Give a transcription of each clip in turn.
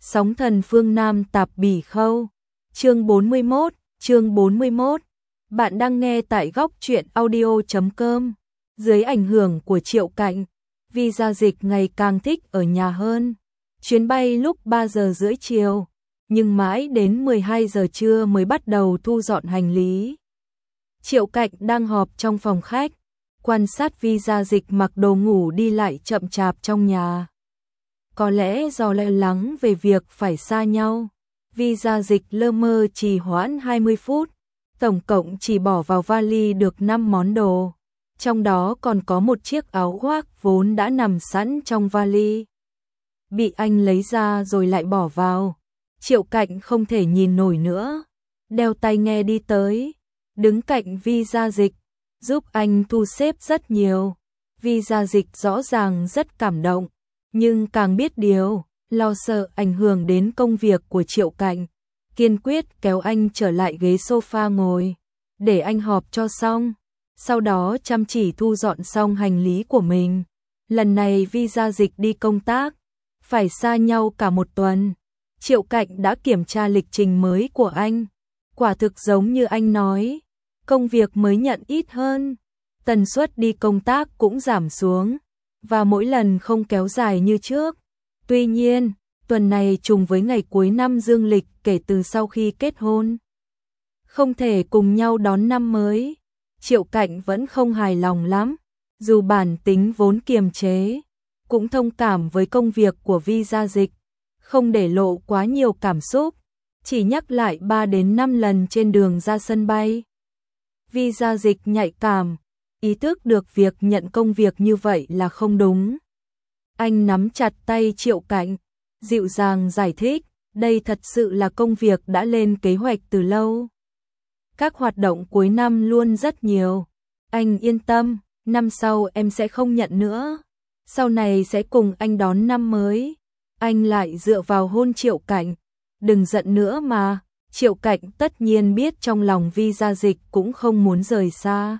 Sóng thần phương Nam tạp bỉ khâu. Chương 41. Bạn đang nghe tại góc truyện audio.com. Dưới ảnh hưởng của Triệu Cạnh, visa dịch ngày càng thích ở nhà hơn. Chuyến bay lúc 3 giờ rưỡi chiều, nhưng mãi đến 12 giờ trưa mới bắt đầu thu dọn hành lý. Triệu Cạnh đang họp trong phòng khách, quan sát visa dịch mặc đồ ngủ đi lại chậm chạp trong nhà. Có lẽ do lo lắng về việc phải xa nhau, visa dịch lơ mơ trì hoãn 20 phút, tổng cộng chỉ bỏ vào vali được 5 món đồ, trong đó còn có một chiếc áo khoác vốn đã nằm sẵn trong vali. Bị anh lấy ra rồi lại bỏ vào, Triệu Cạnh không thể nhìn nổi nữa, đeo tai nghe đi tới, đứng cạnh visa dịch, giúp anh thu xếp rất nhiều. Visa dịch rõ ràng rất cảm động, nhưng càng biết điều, lo sợ ảnh hưởng đến công việc của Triệu Cạnh, kiên quyết kéo anh trở lại ghế sofa ngồi, để anh họp cho xong, sau đó chăm chỉ thu dọn xong hành lý của mình. Lần này visa dịch đi công tác, phải xa nhau cả một tuần. Triệu Cạnh đã kiểm tra lịch trình mới của anh, quả thực giống như anh nói, công việc mới nhận ít hơn, tần suất đi công tác cũng giảm xuống, và mỗi lần không kéo dài như trước. Tuy nhiên, tuần này trùng với ngày cuối năm dương lịch kể từ sau khi kết hôn, không thể cùng nhau đón năm mới. Triệu Cạnh vẫn không hài lòng lắm, dù bản tính vốn kiềm chế, cũng thông cảm với công việc của visa dịch, không để lộ quá nhiều cảm xúc, chỉ nhắc lại 3 đến 5 lần trên đường ra sân bay. Visa dịch nhạy cảm, ý thức được việc nhận công việc như vậy là không đúng. Anh nắm chặt tay Triệu Cạnh, dịu dàng giải thích, đây thật sự là công việc đã lên kế hoạch từ lâu. Các hoạt động cuối năm luôn rất nhiều. Anh yên tâm, năm sau em sẽ không nhận nữa. Sau này sẽ cùng anh đón năm mới. Anh lại dựa vào hôn Triệu Cạnh. Đừng giận nữa mà. Triệu Cạnh tất nhiên biết trong lòng visa dịch cũng không muốn rời xa.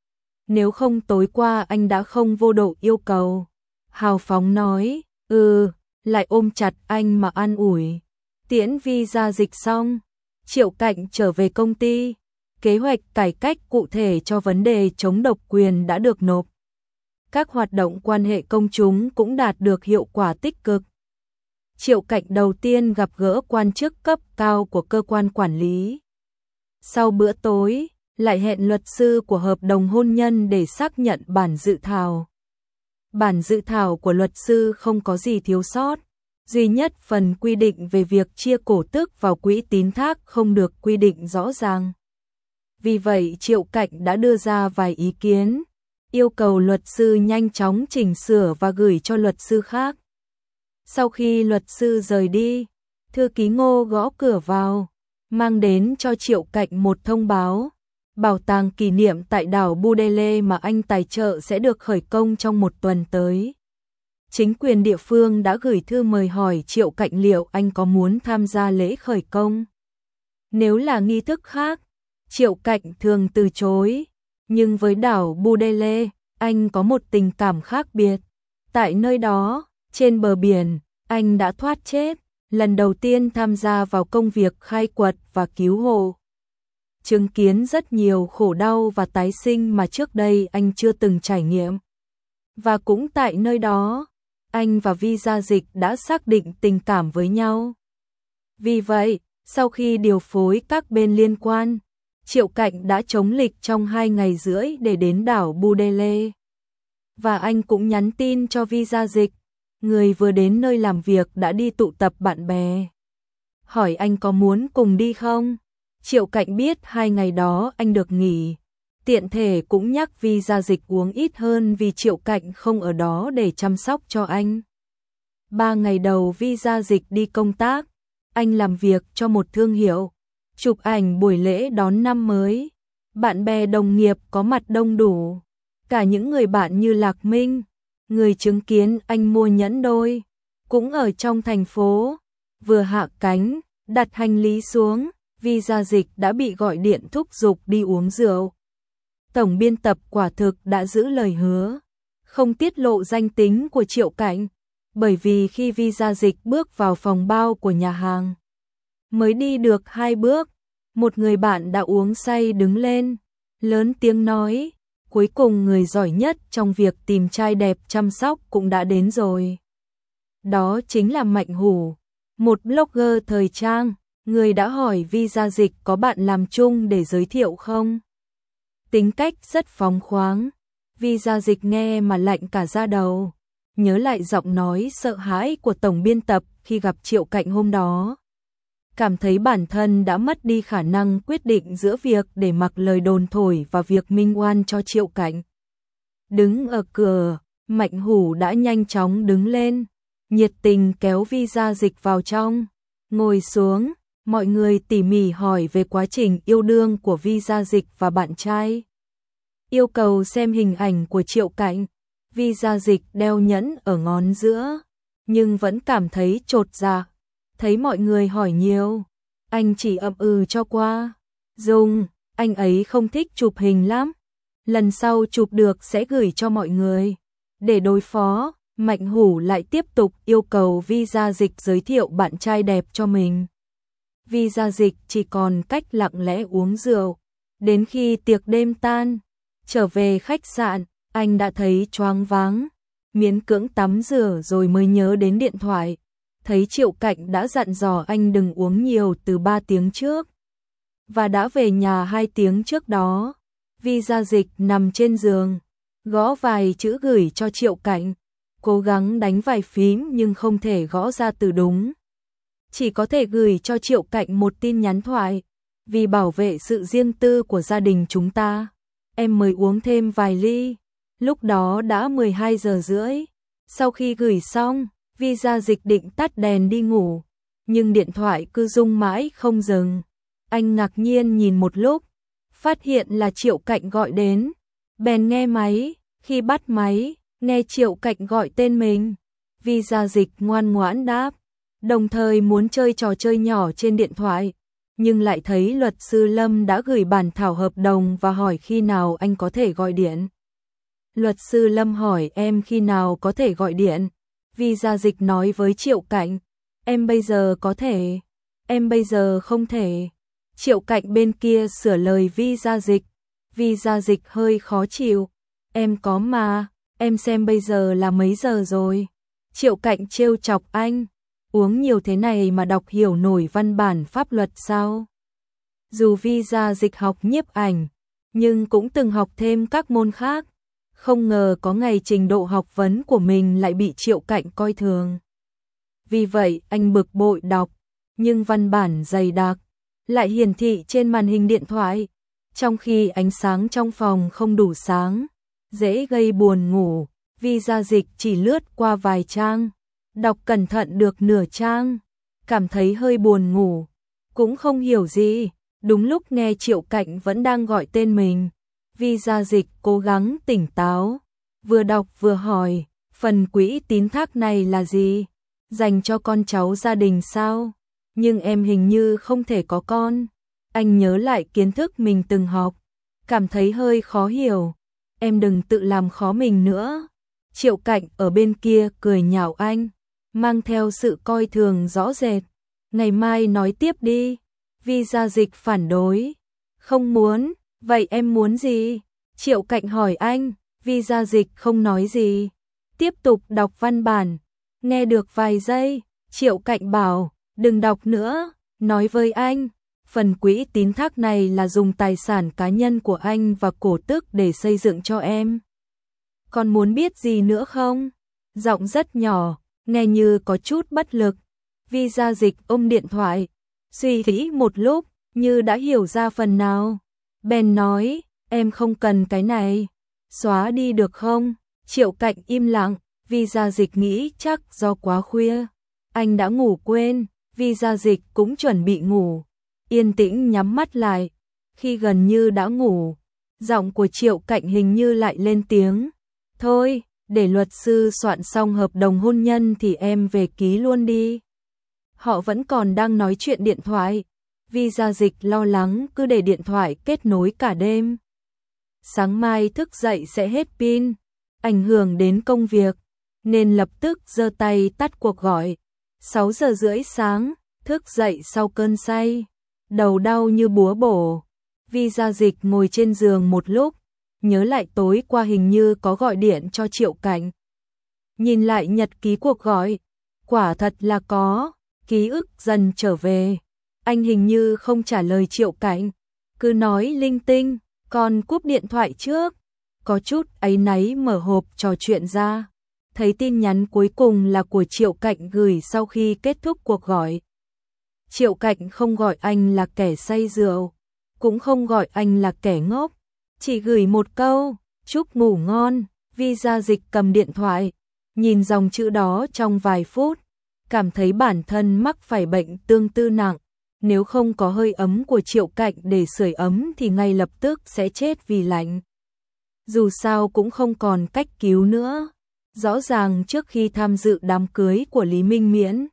Nếu không tối qua anh đã không vô độ yêu cầu. Hào phóng nói, lại ôm chặt anh mà an ủi. Tiễn visa dịch xong, Triệu Cạnh trở về công ty. Kế hoạch cải cách cụ thể cho vấn đề chống độc quyền đã được nộp. Các hoạt động quan hệ công chúng cũng đạt được hiệu quả tích cực. Triệu Cạnh đầu tiên gặp gỡ quan chức cấp cao của cơ quan quản lý. Sau bữa tối, lại hẹn luật sư của hợp đồng hôn nhân để xác nhận bản dự thảo. Bản dự thảo của luật sư không có gì thiếu sót, duy nhất phần quy định về việc chia cổ tức vào quỹ tín thác không được quy định rõ ràng. Vì vậy Triệu Cạnh đã đưa ra vài ý kiến, yêu cầu luật sư nhanh chóng chỉnh sửa và gửi cho luật sư khác. Sau khi luật sư rời đi, thư ký Ngô gõ cửa vào, mang đến cho Triệu Cạnh một thông báo. Bảo tàng kỷ niệm tại đảo Budele mà anh tài trợ sẽ được khởi công trong một tuần tới. Chính quyền địa phương đã gửi thư mời hỏi Triệu Cạnh liệu anh có muốn tham gia lễ khởi công. Nếu là nghi thức khác, Triệu Cạnh thường từ chối, nhưng với đảo Budele, anh có một tình cảm khác biệt. Tại nơi đó, trên bờ biển, anh đã thoát chết, lần đầu tiên tham gia vào công việc khai quật và cứu hộ. Chứng kiến rất nhiều khổ đau và tái sinh mà trước đây anh chưa từng trải nghiệm. Và cũng tại nơi đó, anh và visa dịch đã xác định tình cảm với nhau. Vì vậy, sau khi điều phối các bên liên quan, Triệu Cạnh đã chống lịch trong 2 ngày rưỡi để đến đảo Budele. Và anh cũng nhắn tin cho visa dịch, người vừa đến nơi làm việc đã đi tụ tập bạn bè. Hỏi anh có muốn cùng đi không? Triệu Cạnh biết 2 ngày đó anh được nghỉ, tiện thể cũng nhắc visa dịch uống ít hơn vì Triệu Cạnh không ở đó để chăm sóc cho anh. 3 ngày đầu visa dịch đi công tác, anh làm việc cho một thương hiệu, chụp ảnh buổi lễ đón năm mới. Bạn bè đồng nghiệp có mặt đông đủ, cả những người bạn như Lạc Minh, người chứng kiến anh mua nhẫn đôi, cũng ở trong thành phố. Vừa hạ cánh, đặt hành lý xuống, visa dịch đã bị gọi điện thúc giục đi uống rượu. Tổng biên tập quả thực đã giữ lời hứa, không tiết lộ danh tính của Triệu Cạnh. bởi vì khi visa dịch bước vào phòng bao của nhà hàng, mới đi được 2 bước, một người bạn đã uống say đứng lên, lớn tiếng nói, cuối cùng người giỏi nhất trong việc tìm trai đẹp chăm sóc cũng đã đến rồi. Đó chính là Mạnh Hủ, một blogger thời trang. Người đã hỏi visa dịch có bạn làm chung để giới thiệu không? Tính cách rất phóng khoáng, visa dịch nghe mà lạnh cả da đầu, nhớ lại giọng nói sợ hãi của tổng biên tập khi gặp Triệu Cạnh hôm đó. Cảm thấy bản thân đã mất đi khả năng quyết định giữa việc để mặc lời đồn thổi và việc minh oan cho Triệu Cạnh. Đứng ở cửa, Mạnh Hủ đã nhanh chóng đứng lên, nhiệt tình kéo visa dịch vào trong, ngồi xuống. Mọi người tỉ mỉ hỏi về quá trình yêu đương của visa dịch và bạn trai. Yêu cầu xem hình ảnh của Triệu Cạnh, visa dịch đeo nhẫn ở ngón giữa, nhưng vẫn cảm thấy chột dạ. Thấy mọi người hỏi nhiều, anh chỉ ậm ừ cho qua. Dung, anh ấy không thích chụp hình lắm. Lần sau chụp được sẽ gửi cho mọi người. Để đối phó, Mạnh Hủ lại tiếp tục yêu cầu visa dịch giới thiệu bạn trai đẹp cho mình. Visa dịch chỉ còn cách lặng lẽ uống rượu. Đến khi tiệc đêm tan, trở về khách sạn, anh đã thấy choáng váng. Miễn cưỡng tắm rửa rồi mới nhớ đến điện thoại. Thấy Triệu Cạnh đã dặn dò anh đừng uống nhiều từ 3 tiếng trước. Và đã về nhà 2 tiếng trước đó. Visa dịch nằm trên giường, gõ vài chữ gửi cho Triệu Cạnh. Cố gắng đánh vài phím nhưng không thể gõ ra từ đúng. Chỉ có thể gửi cho Triệu Cạnh một tin nhắn thoại. Vì bảo vệ sự riêng tư của gia đình chúng ta, em mới uống thêm vài ly. Lúc đó đã 12 giờ rưỡi. Sau khi gửi xong, visa dịch định tắt đèn đi ngủ. Nhưng điện thoại cứ rung mãi không dừng. Anh ngạc nhiên nhìn một lúc, phát hiện là Triệu Cạnh gọi đến. Bèn nghe máy, khi bắt máy, nghe Triệu Cạnh gọi tên mình. Visa dịch ngoan ngoãn đáp, đồng thời muốn chơi trò chơi nhỏ trên điện thoại, nhưng lại thấy luật sư Lâm đã gửi bản thảo hợp đồng và hỏi khi nào anh có thể gọi điện. Luật sư Lâm hỏi em khi nào có thể gọi điện. Visa dịch nói với Triệu Cạnh, em bây giờ có thể, em bây giờ không thể. Triệu Cạnh bên kia sửa lời visa dịch. Visa dịch hơi khó chịu, em có mà, em xem bây giờ là mấy giờ rồi. Triệu Cạnh trêu chọc anh, uống nhiều thế này mà đọc hiểu nổi văn bản pháp luật sao? Dù visa dịch học nhiếp ảnh, nhưng cũng từng học thêm các môn khác. Không ngờ có ngày trình độ học vấn của mình lại bị Triệu Cạnh coi thường. Vì vậy anh bực bội đọc, nhưng văn bản dày đặc lại hiển thị trên màn hình điện thoại, trong khi ánh sáng trong phòng không đủ sáng, dễ gây buồn ngủ. Visa dịch chỉ lướt qua vài trang, đọc cẩn thận được nửa trang, cảm thấy hơi buồn ngủ, cũng không hiểu gì. Đúng lúc nghe Triệu Cạnh vẫn đang gọi tên mình, visa dịch cố gắng tỉnh táo, vừa đọc vừa hỏi, phần quỹ tín thác này là gì? Dành cho con cháu gia đình sao? Nhưng em hình như không thể có con. Anh nhớ lại kiến thức mình từng học, cảm thấy hơi khó hiểu. Em đừng tự làm khó mình nữa. Triệu Cạnh ở bên kia cười nhạo anh, mang theo sự coi thường rõ rệt. Ngày mai nói tiếp đi. Visa dịch phản đối. Không muốn, vậy em muốn gì? Triệu Cạnh hỏi anh. Visa dịch không nói gì, tiếp tục đọc văn bản. Nghe được vài giây, Triệu Cạnh bảo, đừng đọc nữa, nói với anh, phần quỹ tín thác này là dùng tài sản cá nhân của anh và cổ tức để xây dựng cho em. Còn muốn biết gì nữa không? Giọng rất nhỏ, nghe như có chút bất lực. Visa dịch ôm điện thoại, suy nghĩ một lúc, như đã hiểu ra phần nào. Bèn nói, em không cần cái này, xóa đi được không? Triệu Cạnh im lặng, visa dịch nghĩ chắc do quá khuya, anh đã ngủ quên. Visa dịch cũng chuẩn bị ngủ, yên tĩnh nhắm mắt lại. Khi gần như đã ngủ, giọng của Triệu Cạnh hình như lại lên tiếng. Thôi, để luật sư soạn xong hợp đồng hôn nhân thì em về ký luôn đi. Họ vẫn còn đang nói chuyện điện thoại. Visa dịch lo lắng cứ để điện thoại kết nối cả đêm. Sáng mai thức dậy sẽ hết pin, ảnh hưởng đến công việc. nên lập tức giơ tay tắt cuộc gọi. 6 giờ rưỡi sáng, thức dậy sau cơn say, đầu đau như búa bổ. Vi Gia Dịch ngồi trên giường một lúc, nhớ lại tối qua hình như có gọi điện cho Triệu Cảnh. Nhìn lại nhật ký cuộc gọi, quả thật là có, ký ức dần trở về. Anh hình như không trả lời Triệu Cảnh, cứ nói linh tinh, còn cúp điện thoại trước. Có chút áy náy mở hộp trò chuyện ra, thấy tin nhắn cuối cùng là của Triệu Cảnh gửi sau khi kết thúc cuộc gọi. Triệu Cảnh không gọi anh là kẻ say rượu, cũng không gọi anh là kẻ ngốc, chỉ gửi một câu, chúc ngủ ngon. Vi Gia Dịch cầm điện thoại, nhìn dòng chữ đó trong vài phút, cảm thấy bản thân mắc phải bệnh tương tư nặng. Nếu không có hơi ấm của Triệu Cảnh để sưởi ấm thì ngay lập tức sẽ chết vì lạnh. Dù sao cũng không còn cách cứu nữa. Rõ ràng trước khi tham dự đám cưới của Lý Minh Miễn,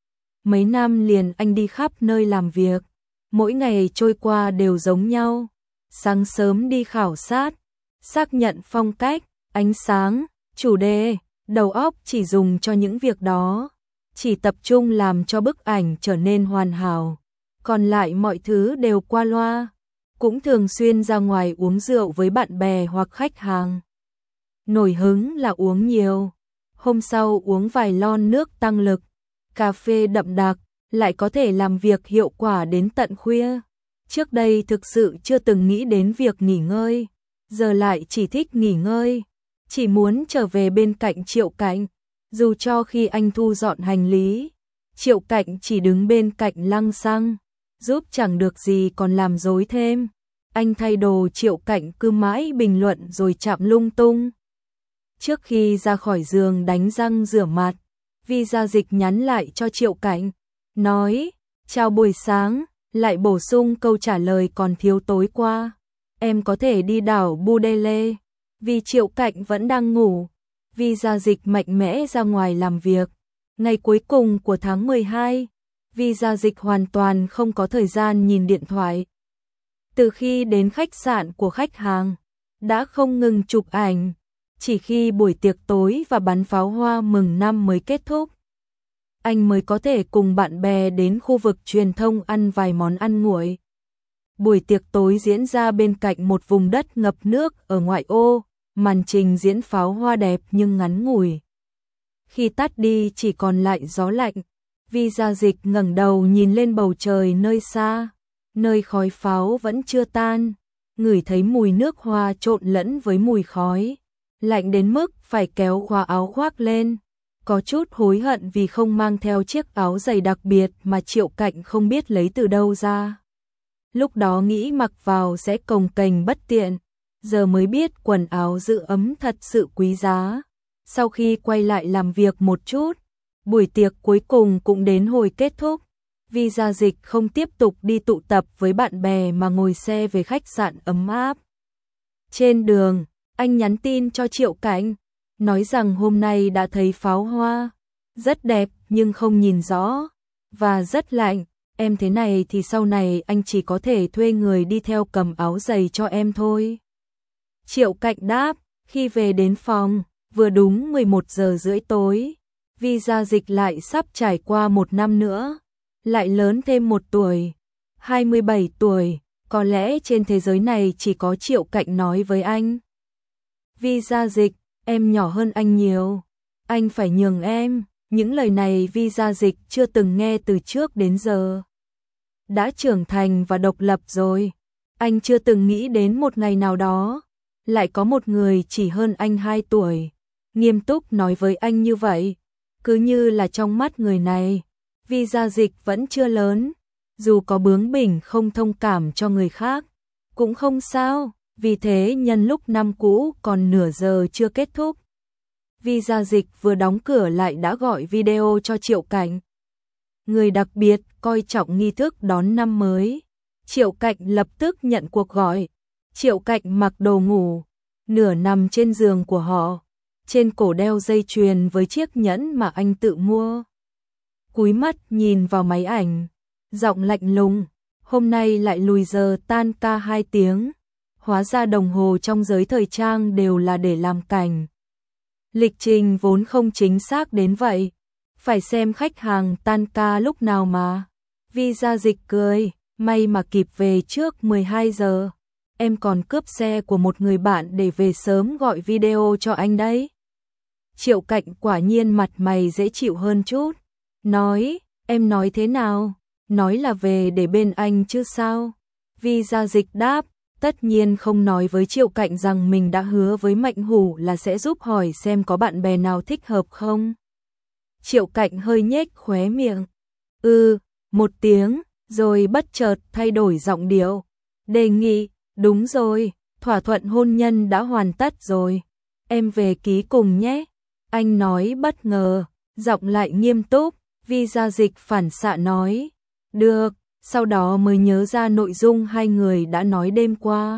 mấy năm liền anh đi khắp nơi làm việc, mỗi ngày trôi qua đều giống nhau. Sáng sớm đi khảo sát, xác nhận phong cách, ánh sáng, chủ đề, đầu óc chỉ dùng cho những việc đó, chỉ tập trung làm cho bức ảnh trở nên hoàn hảo, còn lại mọi thứ đều qua loa. Cũng thường xuyên ra ngoài uống rượu với bạn bè hoặc khách hàng. Nổi hứng là uống nhiều, hôm sau uống vài lon nước tăng lực, cà phê đậm đặc, lại có thể làm việc hiệu quả đến tận khuya. Trước đây thực sự chưa từng nghĩ đến việc nghỉ ngơi, giờ lại chỉ thích nghỉ ngơi, chỉ muốn trở về bên cạnh Triệu Cảnh. Dù cho khi anh thu dọn hành lý, Triệu Cảnh chỉ đứng bên cạnh lăng xăng, giúp chẳng được gì còn làm rối thêm. Anh thay đồ, Triệu Cảnh cứ mãi bình luận rồi chạm lung tung. Trước khi ra khỏi giường đánh răng rửa mặt, Vi Gia Dịch nhắn lại cho Triệu Cảnh, nói, chào buổi sáng, lại bổ sung câu trả lời còn thiếu tối qua. Em có thể đi đảo Budele. Vì Triệu Cảnh vẫn đang ngủ, Vi Gia Dịch mạnh mẽ ra ngoài làm việc. Ngày cuối cùng của tháng 12, Vi Gia Dịch hoàn toàn không có thời gian nhìn điện thoại. Từ khi đến khách sạn của khách hàng, đã không ngừng chụp ảnh, chỉ khi buổi tiệc tối và bắn pháo hoa mừng năm mới kết thúc, anh mới có thể cùng bạn bè đến khu vực truyền thông ăn vài món ăn nguội. Buổi tiệc tối diễn ra bên cạnh một vùng đất ngập nước ở ngoại ô, màn trình diễn pháo hoa đẹp nhưng ngắn ngủi. Khi tắt đi chỉ còn lại gió lạnh, Vi Gia Dịch ngẩng đầu nhìn lên bầu trời nơi xa, nơi khói pháo vẫn chưa tan, ngửi thấy mùi nước hoa trộn lẫn với mùi khói, lạnh đến mức phải kéo khóa áo khoác lên. Có chút hối hận vì không mang theo chiếc áo dày đặc biệt mà Triệu Cảnh không biết lấy từ đâu ra. Lúc đó nghĩ mặc vào sẽ cồng kềnh bất tiện, giờ mới biết quần áo giữ ấm thật sự quý giá. Sau khi quay lại làm việc một chút, buổi tiệc cuối cùng cũng đến hồi kết thúc. Vi Gia Dịch không tiếp tục đi tụ tập với bạn bè mà ngồi xe về khách sạn ấm áp. Trên đường, anh nhắn tin cho Triệu Cảnh, nói rằng hôm nay đã thấy pháo hoa, rất đẹp nhưng không nhìn rõ, và rất lạnh. Em thế này thì sau này anh chỉ có thể thuê người đi theo cầm áo giày cho em thôi. Triệu Cảnh đáp, khi về đến phòng, vừa đúng 11 giờ rưỡi tối. Vi Gia Dịch lại sắp trải qua một năm nữa, lại lớn thêm một tuổi, 27 tuổi, có lẽ trên thế giới này chỉ có Triệu Cảnh nói với anh. Vi Gia Dịch, em nhỏ hơn anh nhiều, anh phải nhường em. Những lời này Vi Gia Dịch chưa từng nghe từ trước đến giờ. Đã trưởng thành và độc lập rồi, anh chưa từng nghĩ đến một ngày nào đó lại có một người chỉ hơn anh 2 tuổi, nghiêm túc nói với anh như vậy. Cứ như là trong mắt người này, Vi Gia Dịch vẫn chưa lớn, dù có bướng bỉnh không thông cảm cho người khác, cũng không sao, vì thế nhân lúc năm cũ còn nửa giờ chưa kết thúc. Vi Gia Dịch vừa đóng cửa lại đã gọi video cho Triệu Cảnh. Người đặc biệt coi trọng nghi thức đón năm mới. Triệu Cảnh lập tức nhận cuộc gọi. Triệu Cảnh mặc đồ ngủ, nửa nằm trên giường của họ, trên cổ đeo dây chuyền với chiếc nhẫn mà anh tự mua. Cúi mắt nhìn vào máy ảnh, giọng lạnh lùng, hôm nay lại lùi giờ tan ca 2 tiếng. Hóa ra đồng hồ trong giới thời trang đều là để làm cảnh. Lịch trình vốn không chính xác đến vậy, phải xem khách hàng tan ca lúc nào mà. Vi Gia Dịch cười, may mà kịp về trước 12 giờ. Em còn cướp xe của một người bạn để về sớm gọi video cho anh đấy. Triệu Cạnh quả nhiên mặt mày dễ chịu hơn chút. Nói, em nói thế nào? Nói là về để bên anh chứ sao? Vi Gia Dịch đáp, tất nhiên không nói với Triệu Cạnh rằng mình đã hứa với Mạnh Hủ là sẽ giúp hỏi xem có bạn bè nào thích hợp không. Triệu Cạnh hơi nhếch khóe miệng. Một tiếng, rồi bất chợt thay đổi giọng điệu. Đề nghị, đúng rồi, thỏa thuận hôn nhân đã hoàn tất rồi. Em về ký cùng nhé. Anh nói bất ngờ, giọng lại nghiêm túc. Vi Gia Dịch phản xạ nói, được, sau đó mới nhớ ra nội dung hai người đã nói đêm qua.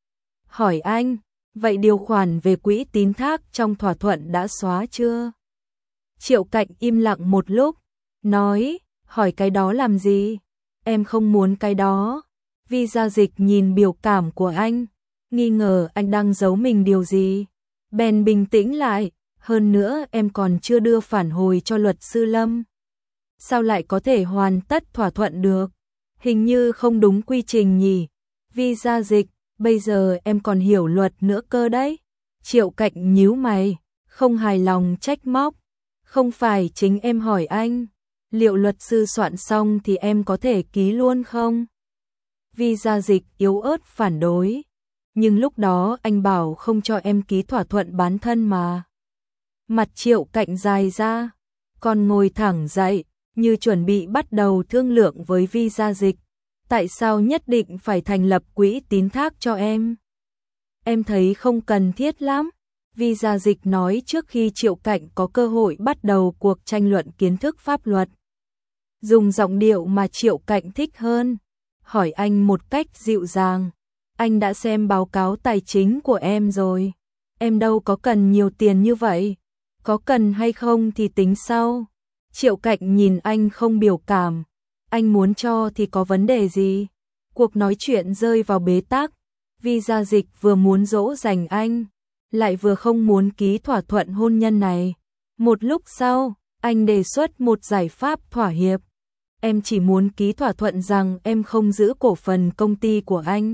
Hỏi anh, vậy điều khoản về quỹ tín thác trong thỏa thuận đã xóa chưa? Triệu Cạnh im lặng một lúc, nói, hỏi cái đó làm gì? Em không muốn cái đó. Vi Gia Dịch nhìn biểu cảm của anh, nghi ngờ anh đang giấu mình điều gì. Bèn bình tĩnh lại, hơn nữa em còn chưa đưa phản hồi cho luật sư Lâm. Sao lại có thể hoàn tất thỏa thuận được? Hình như không đúng quy trình nhỉ? Vi Gia Dịch, bây giờ em còn hiểu luật nữa cơ đấy. Triệu Cạnh nhíu mày, không hài lòng trách móc. Không phải chính em hỏi anh, liệu luật sư soạn xong thì em có thể ký luôn không? Vi Gia Dịch yếu ớt phản đối. Nhưng lúc đó anh bảo không cho em ký thỏa thuận bán thân mà. Mặt Triệu Cạnh dài ra, còn ngồi thẳng dậy, như chuẩn bị bắt đầu thương lượng với Vi Gia Dịch. Tại sao nhất định phải thành lập quỹ tín thác cho em? Em thấy không cần thiết lắm. Vi Gia Dịch nói trước khi Triệu Cạnh có cơ hội bắt đầu cuộc tranh luận kiến thức pháp luật. Dùng giọng điệu mà Triệu Cạnh thích hơn. Hỏi anh một cách dịu dàng. Anh đã xem báo cáo tài chính của em rồi. Em đâu có cần nhiều tiền như vậy. Có cần hay không thì tính sau. Triệu Cạnh nhìn anh không biểu cảm. Anh muốn cho thì có vấn đề gì? Cuộc nói chuyện rơi vào bế tắc. Vi Gia Dịch vừa muốn dỗ dành anh, lại vừa không muốn ký thỏa thuận hôn nhân này. Một lúc sau, anh đề xuất một giải pháp thỏa hiệp. Em chỉ muốn ký thỏa thuận rằng em không giữ cổ phần công ty của anh.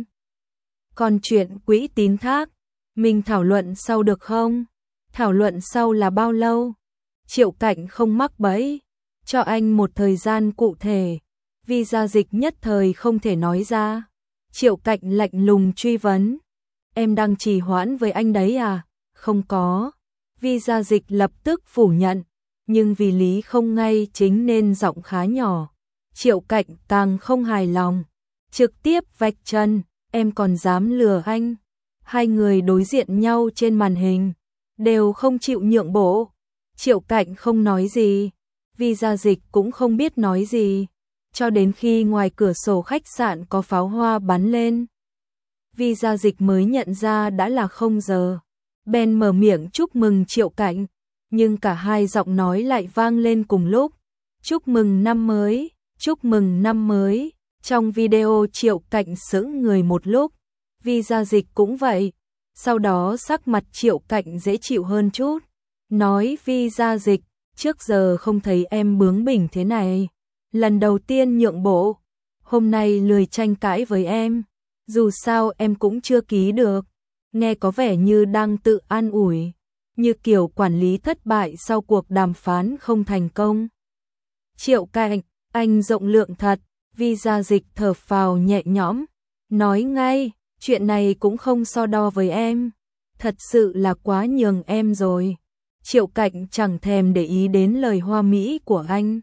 Còn chuyện quỹ tín thác, mình thảo luận sau được không? Thảo luận sau là bao lâu? Triệu Cạnh không mắc bẫy, cho anh một thời gian cụ thể. Vi Gia Dịch nhất thời không thể nói ra. Triệu Cạnh lạnh lùng truy vấn. Em đang trì hoãn với anh đấy à? Không có. Vi Gia Dịch lập tức phủ nhận, nhưng vì lý không ngay chính nên giọng khá nhỏ. Triệu Cạnh càng không hài lòng, trực tiếp vạch chân, em còn dám lừa anh. Hai người đối diện nhau trên màn hình, đều không chịu nhượng bộ. Triệu Cạnh không nói gì, Vi Gia Dịch cũng không biết nói gì, cho đến khi ngoài cửa sổ khách sạn có pháo hoa bắn lên. Vi Gia Dịch mới nhận ra đã là 0 giờ, bèn mở miệng chúc mừng Triệu Cạnh, nhưng cả hai giọng nói lại vang lên cùng lúc. Chúc mừng năm mới, chúc mừng năm mới. Trong video Triệu Cạnh sững người một lúc, Vi Gia Dịch cũng vậy. Sau đó sắc mặt Triệu Cạnh dễ chịu hơn chút, nói Vi Gia Dịch, trước giờ không thấy em bướng bỉnh thế này. Lần đầu tiên nhượng bộ, hôm nay lười tranh cãi với em. Dù sao em cũng chưa ký được. Nghe có vẻ như đang tự an ủi, như kiểu quản lý thất bại sau cuộc đàm phán không thành công. Triệu Cạnh, anh rộng lượng thật. Vi Gia Dịch thở phào nhẹ nhõm, nói ngay, chuyện này cũng không so đo với em. Thật sự là quá nhường em rồi. Triệu Cạnh chẳng thèm để ý đến lời hoa mỹ của anh.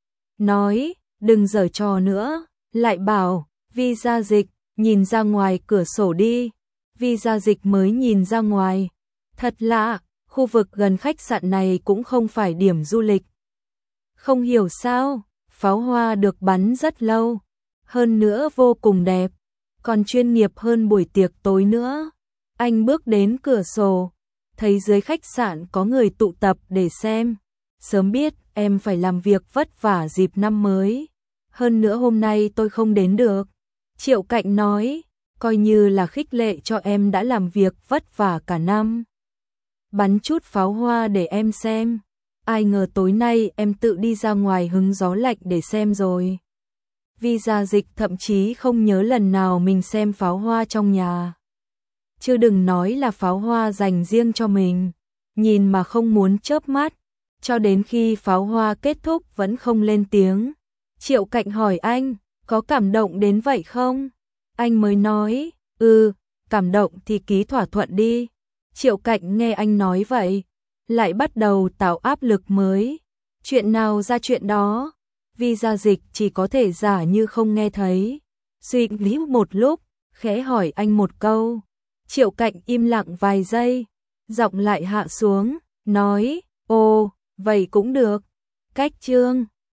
Nói, đừng giở trò nữa, lại bảo, Vi Gia Dịch, nhìn ra ngoài cửa sổ đi. Vi Gia Dịch mới nhìn ra ngoài. Thật lạ, khu vực gần khách sạn này cũng không phải điểm du lịch. Không hiểu sao, pháo hoa được bắn rất lâu, hơn nữa vô cùng đẹp, còn chuyên nghiệp hơn buổi tiệc tối nữa. Anh bước đến cửa sổ, thấy dưới khách sạn có người tụ tập để xem. Sớm biết em phải làm việc vất vả dịp năm mới, hơn nữa hôm nay tôi không đến được. Triệu Cạnh nói, coi như là khích lệ cho em đã làm việc vất vả cả năm. bắn chút pháo hoa để em xem. Ai ngờ tối nay em tự đi ra ngoài hứng gió lạnh để xem rồi. Vi Gia Dịch thậm chí không nhớ lần nào mình xem pháo hoa trong nhà. Chứ đừng nói là pháo hoa dành riêng cho mình. Nhìn mà không muốn chớp mắt. Cho đến khi pháo hoa kết thúc vẫn không lên tiếng. Triệu Cạnh hỏi anh, có cảm động đến vậy không? Anh mới nói, cảm động thì ký thỏa thuận đi. Triệu Cạnh nghe anh nói vậy, lại bắt đầu tạo áp lực mới. Chuyện nào ra chuyện đó, Vi Gia Dịch chỉ có thể giả như không nghe thấy. Suy nghĩ một lúc, khẽ hỏi anh một câu. Triệu Cạnh im lặng vài giây, giọng lại hạ xuống, nói, ồ, vậy cũng được. Cách chương